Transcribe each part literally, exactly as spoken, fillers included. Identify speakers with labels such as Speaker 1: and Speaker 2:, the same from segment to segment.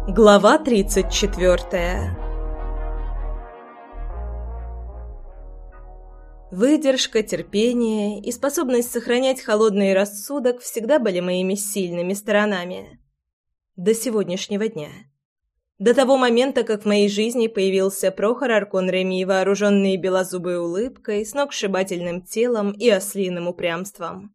Speaker 1: Глава тридцать четвёртая. Выдержка, терпение и способность сохранять холодный рассудок всегда были моими сильными сторонами. До сегодняшнего дня. До того момента, как в моей жизни появился Прохор Аркон Реми, вооруженный белозубой улыбкой, сногсшибательным телом и ослиным упрямством.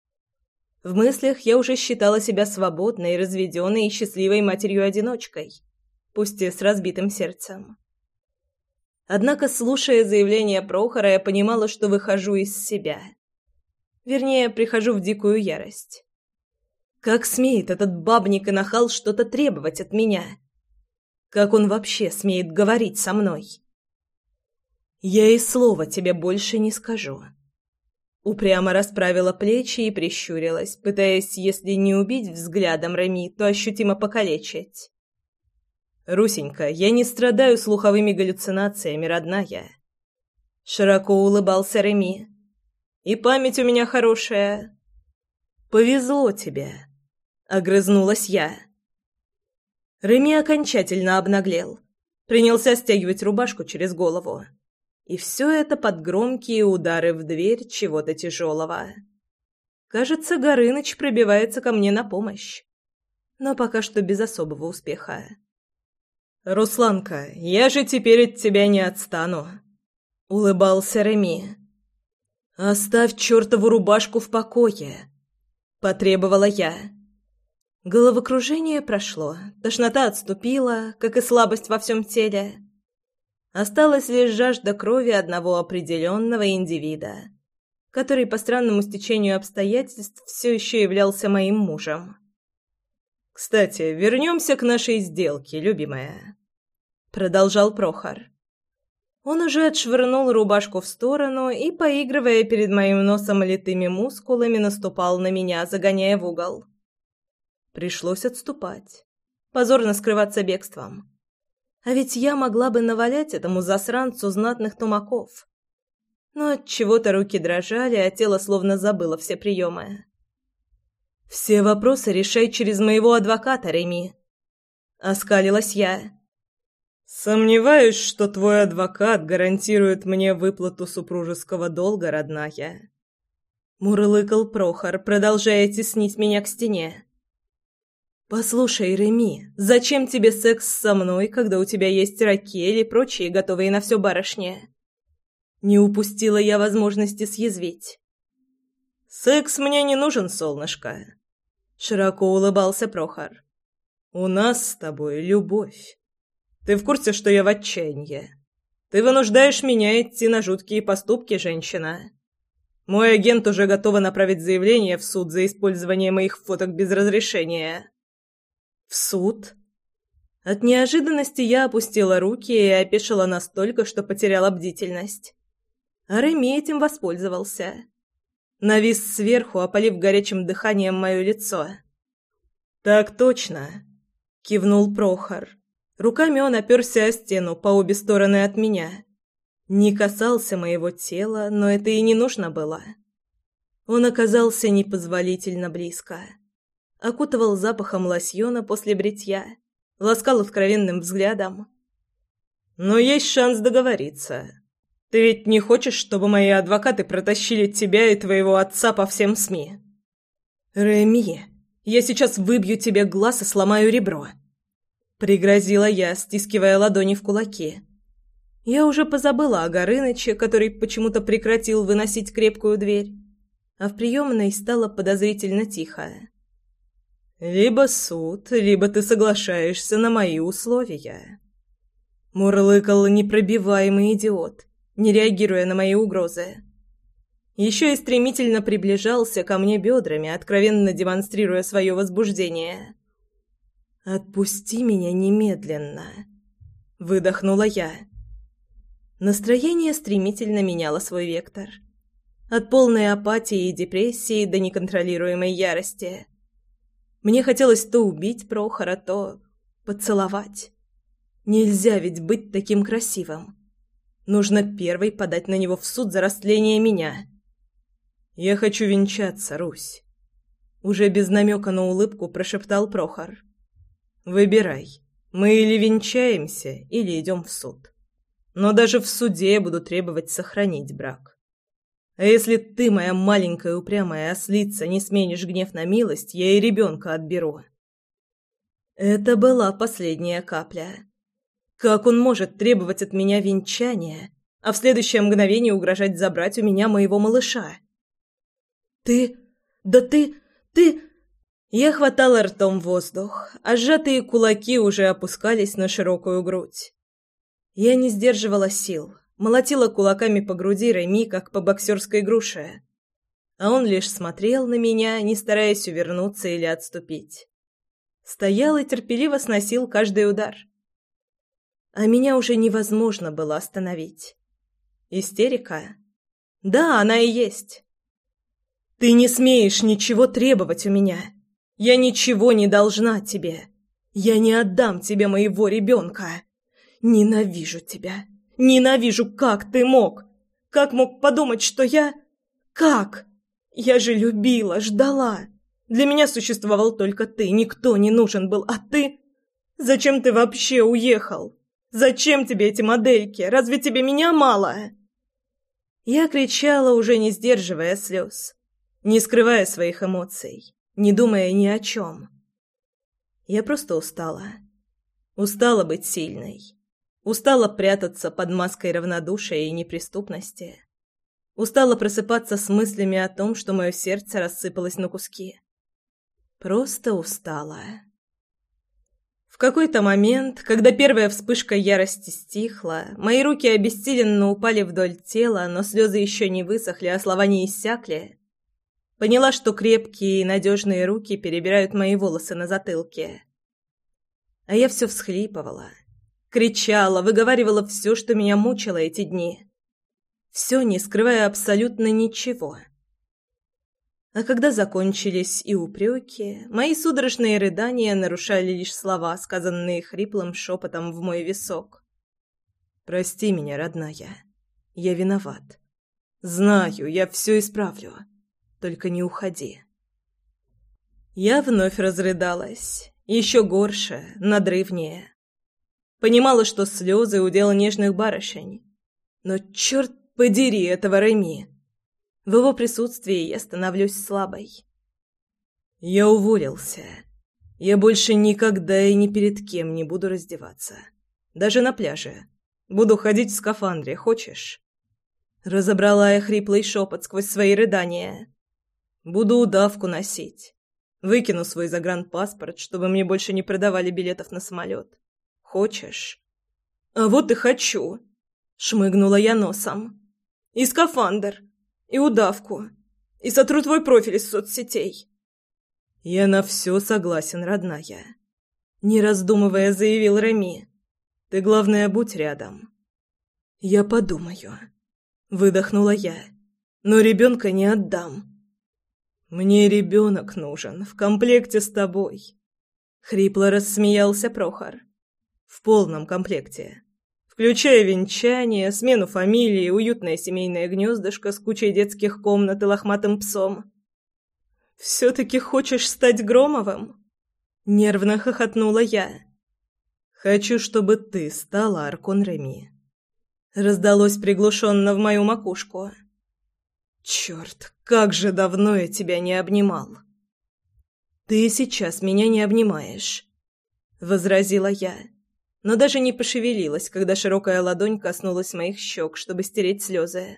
Speaker 1: В мыслях я уже считала себя свободной, разведенной и счастливой матерью-одиночкой, пусть и с разбитым сердцем. Однако, слушая заявление Прохора, я понимала, что выхожу из себя. Вернее, прихожу в дикую ярость. Как смеет этот бабник и нахал что-то требовать от меня? Как он вообще смеет говорить со мной? Я и слова тебе больше не скажу. Упрямо расправила плечи и прищурилась, пытаясь, если не убить взглядом Реми, то ощутимо покалечить. «Русенька, я не страдаю слуховыми галлюцинациями, родная». Широко улыбался Реми. «И память у меня хорошая». «Повезло тебе», — огрызнулась я. Реми окончательно обнаглел. Принялся стягивать рубашку через голову. И все это под громкие удары в дверь чего-то тяжелого. Кажется, Горыныч пробивается ко мне на помощь. Но пока что без особого успеха. «Русланка, я же теперь от тебя не отстану», — улыбался Реми. «Оставь чертову рубашку в покое», — потребовала я. Головокружение прошло, тошнота отступила, как и слабость во всем теле. Осталась лишь жажда крови одного определенного индивида, который по странному стечению обстоятельств все еще являлся моим мужем. «Кстати, вернемся к нашей сделке, любимая», — продолжал Прохор. Он уже отшвырнул рубашку в сторону и, поигрывая перед моим носом литыми мускулами, наступал на меня, загоняя в угол. Пришлось отступать, позорно скрываться бегством. А ведь я могла бы навалять этому засранцу знатных тумаков. Но отчего-то руки дрожали, а тело словно забыло все приемы. «Все вопросы решай через моего адвоката, Реми», — оскалилась я. «Сомневаюсь, что твой адвокат гарантирует мне выплату супружеского долга, родная», — мурлыкал Прохор, продолжая теснить меня к стене. «Послушай, Реми, зачем тебе секс со мной, когда у тебя есть Ракель и прочие готовые на все барышни?» Не упустила я возможности съязвить. «Секс мне не нужен, солнышко», — широко улыбался Прохор. «У нас с тобой любовь. Ты в курсе, что я в отчаянии? Ты вынуждаешь меня идти на жуткие поступки, женщина. Мой агент уже готов направить заявление в суд за использование моих фоток без разрешения». «В суд?» От неожиданности я опустила руки и опешила настолько, что потеряла бдительность. А Реми этим воспользовался. Навис сверху, опалив горячим дыханием мое лицо. «Так точно», — кивнул Прохор. Руками он оперся о стену по обе стороны от меня. Не касался моего тела, но это и не нужно было. Он оказался непозволительно близко. Окутывал запахом лосьона после бритья, ласкал откровенным взглядом. «Но есть шанс договориться. Ты ведь не хочешь, чтобы мои адвокаты протащили тебя и твоего отца по всем СМИ?» «Реми, я сейчас выбью тебе глаз и сломаю ребро», — пригрозила я, стискивая ладони в кулаки. Я уже позабыла о Горыныче, который почему-то прекратил выносить крепкую дверь, а в приемной стало подозрительно тихо. «Либо суд, либо ты соглашаешься на мои условия», — мурлыкал непробиваемый идиот, не реагируя на мои угрозы. Еще и стремительно приближался ко мне бедрами, откровенно демонстрируя свое возбуждение. «Отпусти меня немедленно», — выдохнула я. Настроение стремительно меняло свой вектор. От полной апатии и депрессии до неконтролируемой ярости. Мне хотелось то убить Прохора, то поцеловать. Нельзя ведь быть таким красивым. Нужно первой подать на него в суд за растление меня. «Я хочу венчаться, Русь», — уже без намека на улыбку прошептал Прохор. «Выбирай, Мы или венчаемся, или идем в суд. Но даже в суде я буду требовать сохранить брак. А если ты, моя маленькая упрямая ослица, не сменишь гнев на милость, я и ребенка отберу». Это была последняя капля. Как он может требовать от меня венчания, а в следующее мгновение угрожать забрать у меня моего малыша? «Ты... да ты... ты...» Я хватала ртом воздух, а сжатые кулаки уже опускались на широкую грудь. Я не сдерживала сил, молотила кулаками по груди Реми, как по боксерской груше. А он лишь смотрел на меня, не стараясь увернуться или отступить. Стоял и терпеливо сносил каждый удар. А меня уже невозможно было остановить. Истерика? Да, она и есть. «Ты не смеешь ничего требовать у меня. Я ничего не должна тебе. Я не отдам тебе моего ребенка. Ненавижу тебя. Ненавижу, как ты мог. Как мог подумать, что я... Как? Я же любила, ждала. Для меня существовал только ты, никто не нужен был, а ты... Зачем ты вообще уехал? Зачем тебе эти модельки? Разве тебе меня мало?» Я кричала, уже не сдерживая слез, не скрывая своих эмоций, не думая ни о чем. Я просто устала. Устала быть сильной. Устала прятаться под маской равнодушия и неприступности. Устала просыпаться с мыслями о том, что мое сердце рассыпалось на куски. Просто устала. В какой-то момент, когда первая вспышка ярости стихла, мои руки обессиленно упали вдоль тела, но слезы еще не высохли, а слова не иссякли, поняла, что крепкие и надежные руки перебирают мои волосы на затылке. А я все всхлипывала, кричала, выговаривала все, что меня мучило эти дни. Все, не скрывая абсолютно ничего. А когда закончились и упреки, мои судорожные рыдания нарушали лишь слова, сказанные хриплым шепотом в мой висок. «Прости меня, родная. Я виноват. Знаю, я все исправлю. Только не уходи». Я вновь разрыдалась. Еще горше, надрывнее. Понимала, что слезы — удел нежных барышень. Но черт подери этого Реми. В его присутствии я становлюсь слабой. Я уволился. Я больше никогда и ни перед кем не буду раздеваться. Даже на пляже. Буду ходить в скафандре, хочешь? Разобрала я хриплый шепот сквозь свои рыдания. Буду удавку носить. Выкину свой загранпаспорт, чтобы мне больше не продавали билетов на самолет. Хочешь? А вот и хочу. Шмыгнула я носом. И скафандр. И удавку. И сотру твой профиль из соцсетей. Я на все согласен, родная. Не раздумывая, заявил Реми. Ты, главное, будь рядом. Я подумаю. Выдохнула я. Но ребенка не отдам. Мне ребенок нужен, в комплекте с тобой. Хрипло рассмеялся Прохор. В полном комплекте. Включая венчание, смену фамилии, уютное семейное гнездышко с кучей детских комнат и лохматым псом. «Все-таки хочешь стать Громовым?» Нервно хохотнула я. «Хочу, чтобы ты стала Аркон Реми». Раздалось приглушенно в мою макушку. «Черт, как же давно я тебя не обнимал!» «Ты сейчас меня не обнимаешь», — возразила я. Но даже не пошевелилась, когда широкая ладонь коснулась моих щек, чтобы стереть слезы.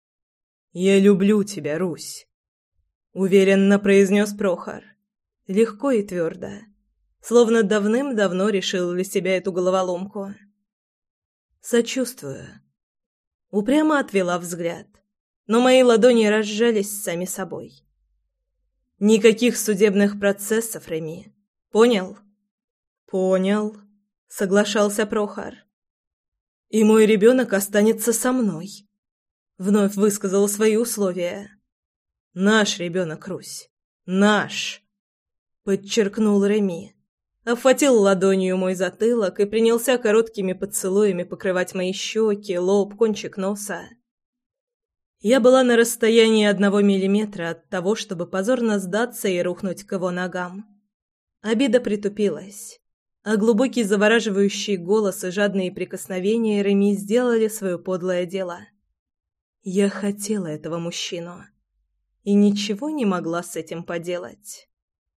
Speaker 1: «Я люблю тебя, Русь», — уверенно произнес Прохор. Легко и твердо, словно давным-давно решил для себя эту головоломку. «Сочувствую». Упрямо отвела взгляд, но мои ладони разжались сами собой. «Никаких судебных процессов, Реми. Понял?» «Понял», — соглашался Прохор. «И мой ребенок останется со мной», — вновь высказал свои условия. «Наш ребенок, Русь, наш», — подчеркнул Реми, обхватил ладонью мой затылок и принялся короткими поцелуями покрывать мои щеки, лоб, кончик носа. Я была на расстоянии одного миллиметра от того, чтобы позорно сдаться и рухнуть к его ногам. Обида притупилась. А глубокий завораживающий голос и жадные прикосновения Реми сделали свое подлое дело. Я хотела этого мужчину и ничего не могла с этим поделать.